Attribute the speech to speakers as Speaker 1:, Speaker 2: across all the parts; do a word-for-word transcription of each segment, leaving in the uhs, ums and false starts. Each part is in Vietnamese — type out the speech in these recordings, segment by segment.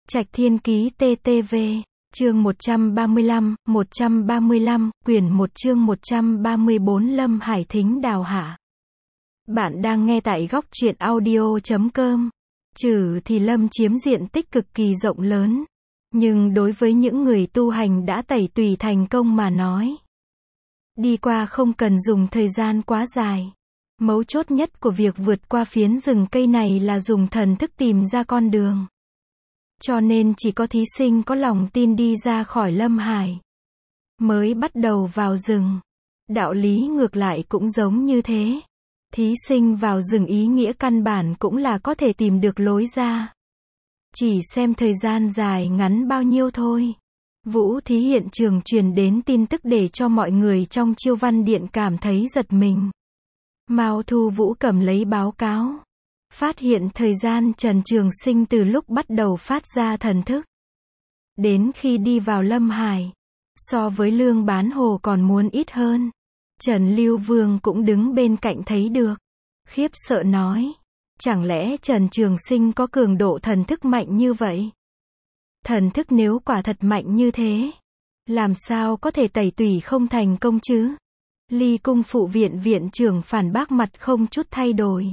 Speaker 1: Trạch Thiên Ký tê tê vê, chương một trăm ba mươi lăm, một trăm ba mươi lăm, quyển một chương một trăm ba mươi bốn Lâm Hải Thính Đào Hạ. Bạn đang nghe tại góc truyện audio chấm com. Trừ thì Lâm chiếm diện tích cực kỳ rộng lớn. Nhưng đối với những người tu hành đã tẩy tùy thành công mà nói, đi qua không cần dùng thời gian quá dài. Mấu chốt nhất của việc vượt qua phiến rừng cây này là dùng thần thức tìm ra con đường. Cho nên chỉ có thí sinh có lòng tin đi ra khỏi Lâm Hải mới bắt đầu vào rừng. Đạo lý ngược lại cũng giống như thế. Thí sinh vào rừng ý nghĩa căn bản cũng là có thể tìm được lối ra. Chỉ xem thời gian dài ngắn bao nhiêu thôi. Vũ Thí hiện trường truyền đến tin tức để cho mọi người trong Chiêu Văn Điện cảm thấy giật mình. Mao Thu Vũ cầm lấy báo cáo. Phát hiện thời gian Trần Trường Sinh từ lúc bắt đầu phát ra thần thức đến khi đi vào Lâm Hải, so với Lương Bán Hồ còn muốn ít hơn. Trần Lưu Vương cũng đứng bên cạnh thấy được. Khiếp sợ nói, chẳng lẽ Trần Trường Sinh có cường độ thần thức mạnh như vậy? Thần thức nếu quả thật mạnh như thế, làm sao có thể tẩy tủy không thành công chứ? Ly Cung phụ viện viện trưởng phản bác mặt không chút thay đổi.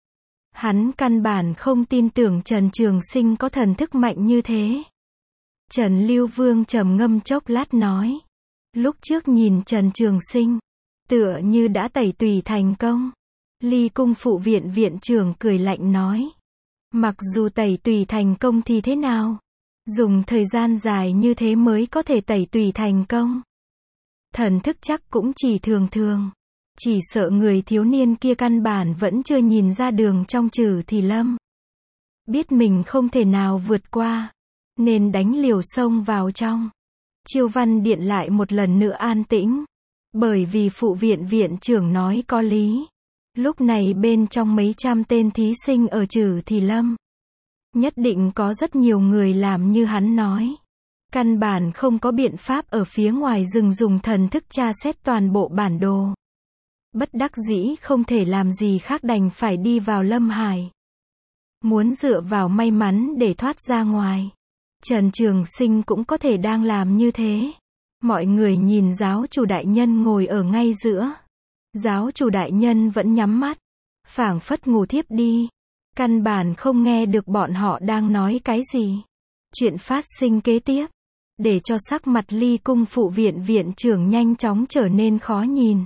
Speaker 1: Hắn căn bản không tin tưởng Trần Trường Sinh có thần thức mạnh như thế. Trần Lưu Vương trầm ngâm chốc lát nói, lúc trước nhìn Trần Trường Sinh, tựa như đã tẩy tùy thành công. Ly Cung phụ viện viện trưởng cười lạnh nói, mặc dù tẩy tùy thành công thì thế nào? Dùng thời gian dài như thế mới có thể tẩy tùy thành công. Thần thức chắc cũng chỉ thường thường. Chỉ sợ người thiếu niên kia căn bản vẫn chưa nhìn ra đường trong Trừ Thì Lâm. Biết mình không thể nào vượt qua, nên đánh liều xông vào trong. Chiêu Văn Điện lại một lần nữa an tĩnh. Bởi vì phụ viện viện trưởng nói có lý. Lúc này bên trong mấy trăm tên thí sinh ở Trừ Thì Lâm, nhất định có rất nhiều người làm như hắn nói. Căn bản không có biện pháp ở phía ngoài rừng dùng thần thức tra xét toàn bộ bản đồ. Bất đắc dĩ không thể làm gì khác đành phải đi vào Lâm Hải. Muốn dựa vào may mắn để thoát ra ngoài. Trần Trường Sinh cũng có thể đang làm như thế. Mọi người nhìn giáo chủ đại nhân ngồi ở ngay giữa. Giáo chủ đại nhân vẫn nhắm mắt, phảng phất ngủ thiếp đi. Căn bản không nghe được bọn họ đang nói cái gì. Chuyện phát sinh kế tiếp, để cho sắc mặt Ly Cung phụ viện viện trưởng nhanh chóng trở nên khó nhìn.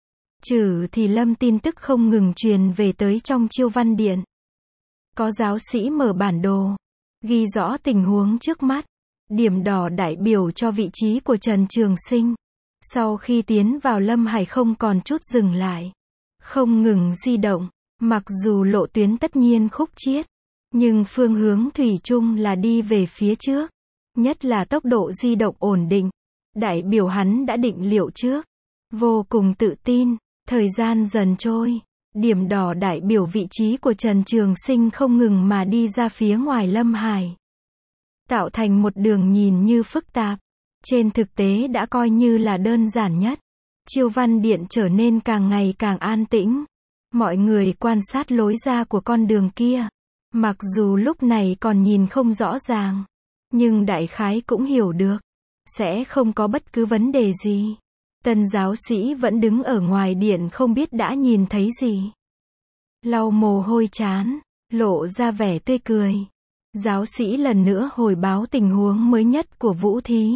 Speaker 1: Trừ Thì Lâm tin tức không ngừng truyền về tới trong Chiêu Văn Điện. Có giáo sĩ mở bản đồ, ghi rõ tình huống trước mắt. Điểm đỏ đại biểu cho vị trí của Trần Trường Sinh. Sau khi tiến vào Lâm Hải không còn chút dừng lại. Không ngừng di động. Mặc dù lộ tuyến tất nhiên khúc chiết, nhưng phương hướng thủy chung là đi về phía trước. Nhất là tốc độ di động ổn định. Đại biểu hắn đã định liệu trước. Vô cùng tự tin. Thời gian dần trôi. Điểm đỏ đại biểu vị trí của Trần Trường Sinh không ngừng mà đi ra phía ngoài Lâm Hải. Tạo thành một đường nhìn như phức tạp. Trên thực tế đã coi như là đơn giản nhất. Chiêu Văn Điện trở nên càng ngày càng an tĩnh. Mọi người quan sát lối ra của con đường kia. Mặc dù lúc này còn nhìn không rõ ràng, nhưng đại khái cũng hiểu được. Sẽ không có bất cứ vấn đề gì. Tân giáo sĩ vẫn đứng ở ngoài điện không biết đã nhìn thấy gì. Lau mồ hôi trán, lộ ra vẻ tươi cười. Giáo sĩ lần nữa hồi báo tình huống mới nhất của Vũ Thí.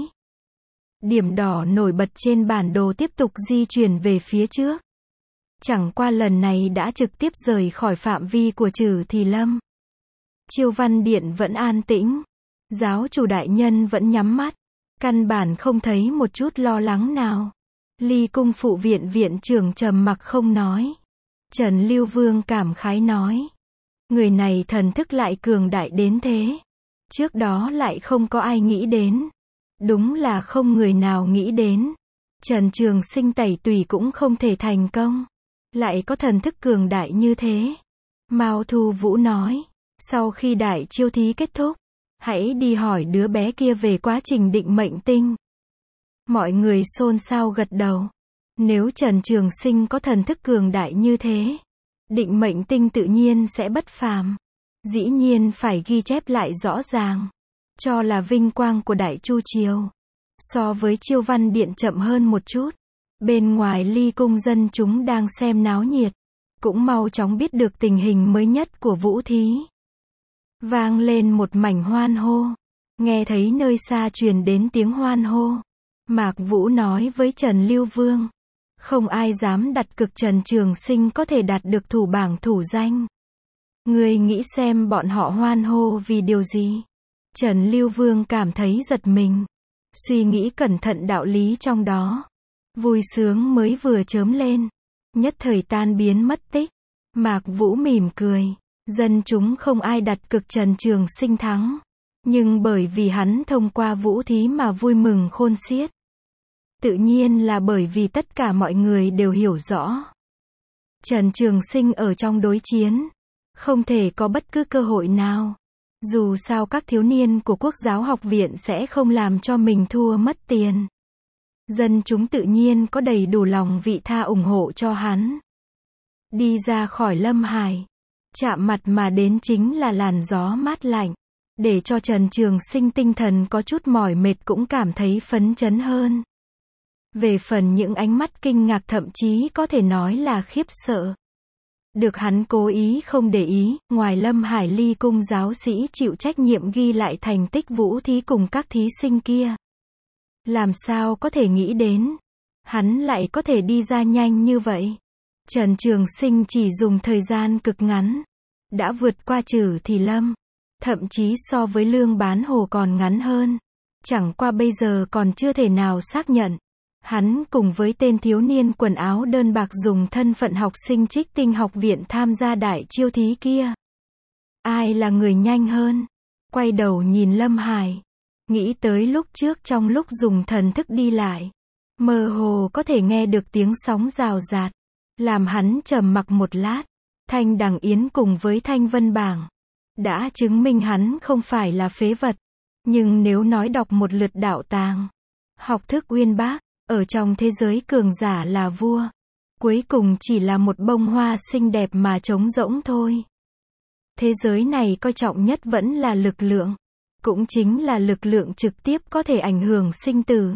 Speaker 1: Điểm đỏ nổi bật trên bản đồ tiếp tục di chuyển về phía trước. Chẳng qua lần này đã trực tiếp rời khỏi phạm vi của Trừ Thì Lâm. Chiêu Văn Điện vẫn an tĩnh. Giáo chủ đại nhân vẫn nhắm mắt. Căn bản không thấy một chút lo lắng nào. Ly Cung phụ viện viện trưởng trầm mặc không nói. Trần Lưu Vương cảm khái nói, người này thần thức lại cường đại đến thế. Trước đó lại không có ai nghĩ đến. Đúng là không người nào nghĩ đến. Trần Trường Sinh tẩy tùy cũng không thể thành công. Lại có thần thức cường đại như thế. Mao Thu Vũ nói, sau khi đại chiêu thí kết thúc, hãy đi hỏi đứa bé kia về quá trình định mệnh tinh. Mọi người xôn xao gật đầu. Nếu Trần Trường Sinh có thần thức cường đại như thế, định mệnh tinh tự nhiên sẽ bất phàm. Dĩ nhiên phải ghi chép lại rõ ràng. cho là vinh quang của Đại Chu Triều. So với Chiêu Văn Điện chậm hơn một chút. Bên ngoài Ly Cung dân chúng đang xem náo nhiệt, cũng mau chóng biết được tình hình mới nhất của Vũ Thí. Vang lên một mảnh hoan hô. Nghe thấy nơi xa truyền đến tiếng hoan hô. Mạc Vũ nói với Trần Lưu Vương. Không ai dám đặt cược Trần Trường Sinh có thể đạt được thủ bảng thủ danh. Ngươi nghĩ xem bọn họ hoan hô vì điều gì? Trần Lưu Vương cảm thấy giật mình. Suy nghĩ cẩn thận đạo lý trong đó. Vui sướng mới vừa chớm lên. Nhất thời tan biến mất tích. Mạc Vũ mỉm cười. Dân chúng không ai đặt cược Trần Trường Sinh thắng. Nhưng bởi vì hắn thông qua Vũ Thí mà vui mừng khôn xiết. Tự nhiên là bởi vì tất cả mọi người đều hiểu rõ. Trần Trường Sinh ở trong đối chiến. Không thể có bất cứ cơ hội nào. Dù sao các thiếu niên của Quốc giáo học viện sẽ không làm cho mình thua mất tiền. Dân chúng tự nhiên có đầy đủ lòng vị tha ủng hộ cho hắn. Đi ra khỏi Lâm Hải. Chạm mặt mà đến chính là làn gió mát lạnh. Để cho Trần Trường Sinh tinh thần có chút mỏi mệt cũng cảm thấy phấn chấn hơn. Về phần những ánh mắt kinh ngạc thậm chí có thể nói là khiếp sợ. Được hắn cố ý không để ý, ngoài Lâm Hải Ly Cung giáo sĩ chịu trách nhiệm ghi lại thành tích Vũ Thí cùng các thí sinh kia. Làm sao có thể nghĩ đến, hắn lại có thể đi ra nhanh như vậy. Trần Trường Sinh chỉ dùng thời gian cực ngắn, đã vượt qua Trử Thì Lâm, thậm chí so với Lương Bán Hồ còn ngắn hơn. Chẳng qua bây giờ còn chưa thể nào xác nhận. Hắn cùng với tên thiếu niên quần áo đơn bạc dùng thân phận học sinh Trích Tinh học viện tham gia đại chiêu thí kia. Ai là người nhanh hơn? Quay đầu nhìn Lâm Hải. Nghĩ tới lúc trước trong lúc dùng thần thức đi lại. Mơ hồ có thể nghe được tiếng sóng rào rạt. Làm hắn trầm mặc một lát. Thanh Đằng Yến cùng với Thanh Vân Bảng. Đã chứng minh hắn không phải là phế vật. Nhưng nếu nói đọc một lượt đạo tàng. Học thức uyên bác. Ở trong thế giới cường giả là vua. Cuối cùng chỉ là một bông hoa xinh đẹp mà trống rỗng thôi. Thế giới này coi trọng nhất vẫn là lực lượng. Cũng chính là lực lượng trực tiếp có thể ảnh hưởng sinh tử.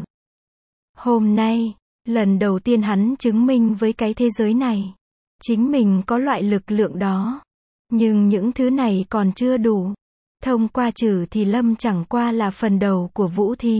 Speaker 1: Hôm nay, lần đầu tiên hắn chứng minh với cái thế giới này. Chính mình có loại lực lượng đó. Nhưng những thứ này còn chưa đủ. Thông qua Trử Thì Lâm chẳng qua là phần đầu của Vũ Thí.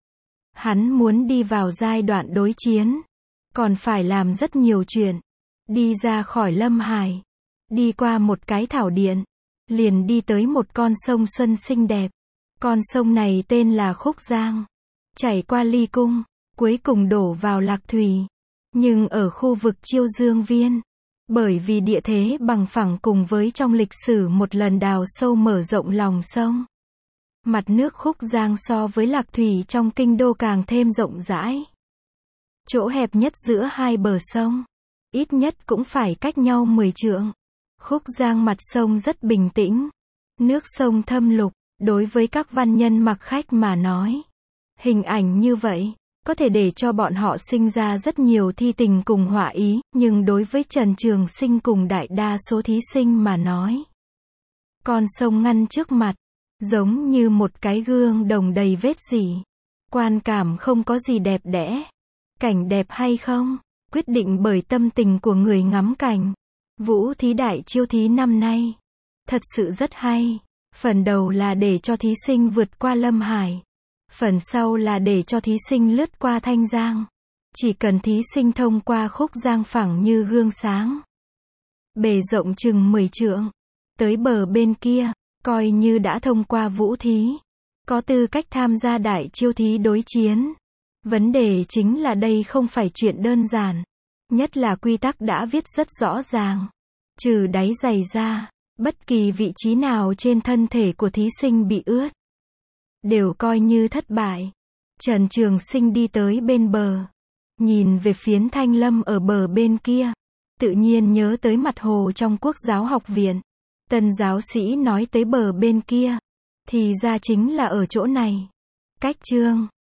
Speaker 1: Hắn muốn đi vào giai đoạn đối chiến. Còn phải làm rất nhiều chuyện. Đi ra khỏi Lâm Hải. Đi qua một cái thảo điện. Liền đi tới một con sông xuân xinh đẹp. Con sông này tên là Khúc Giang. Chảy qua Ly Cung. Cuối cùng đổ vào Lạc Thủy. Nhưng ở khu vực Chiêu Dương Viên. Bởi vì địa thế bằng phẳng cùng với trong lịch sử một lần đào sâu mở rộng lòng sông. Mặt nước Khúc Giang so với Lạc Thủy trong kinh đô càng thêm rộng rãi. Chỗ hẹp nhất giữa hai bờ sông. Ít nhất cũng phải cách nhau mười trượng. Khúc Giang mặt sông rất bình tĩnh. Nước sông thâm lục, đối với các văn nhân mặc khách mà nói. Hình ảnh như vậy, có thể để cho bọn họ sinh ra rất nhiều thi tình cùng họa ý, nhưng đối với Trần Trường Sinh cùng đại đa số thí sinh mà nói. Con sông ngăn trước mặt. Giống như một cái gương đồng đầy vết rỉ. Quan cảm không có gì đẹp đẽ. Cảnh đẹp hay không, quyết định bởi tâm tình của người ngắm cảnh. Vũ Thí đại chiêu thí năm nay. Thật sự rất hay. Phần đầu là để cho thí sinh vượt qua Lâm Hải. Phần sau là để cho thí sinh lướt qua Thanh Giang. Chỉ cần thí sinh thông qua Khúc Giang phẳng như gương sáng. Bề rộng chừng mười trượng. Tới bờ bên kia. Coi như đã thông qua Vũ Thí. Có tư cách tham gia đại chiêu thí đối chiến. Vấn đề chính là đây không phải chuyện đơn giản. Nhất là quy tắc đã viết rất rõ ràng. Trừ đáy giày ra, bất kỳ vị trí nào trên thân thể của thí sinh bị ướt. Đều coi như thất bại. Trần Trường Sinh đi tới bên bờ. Nhìn về phiến Thanh Lâm ở bờ bên kia. Tự nhiên nhớ tới mặt hồ trong Quốc giáo học viện. Tân giáo sĩ nói tới bờ bên kia. Thì ra chính là ở chỗ này. Cách chương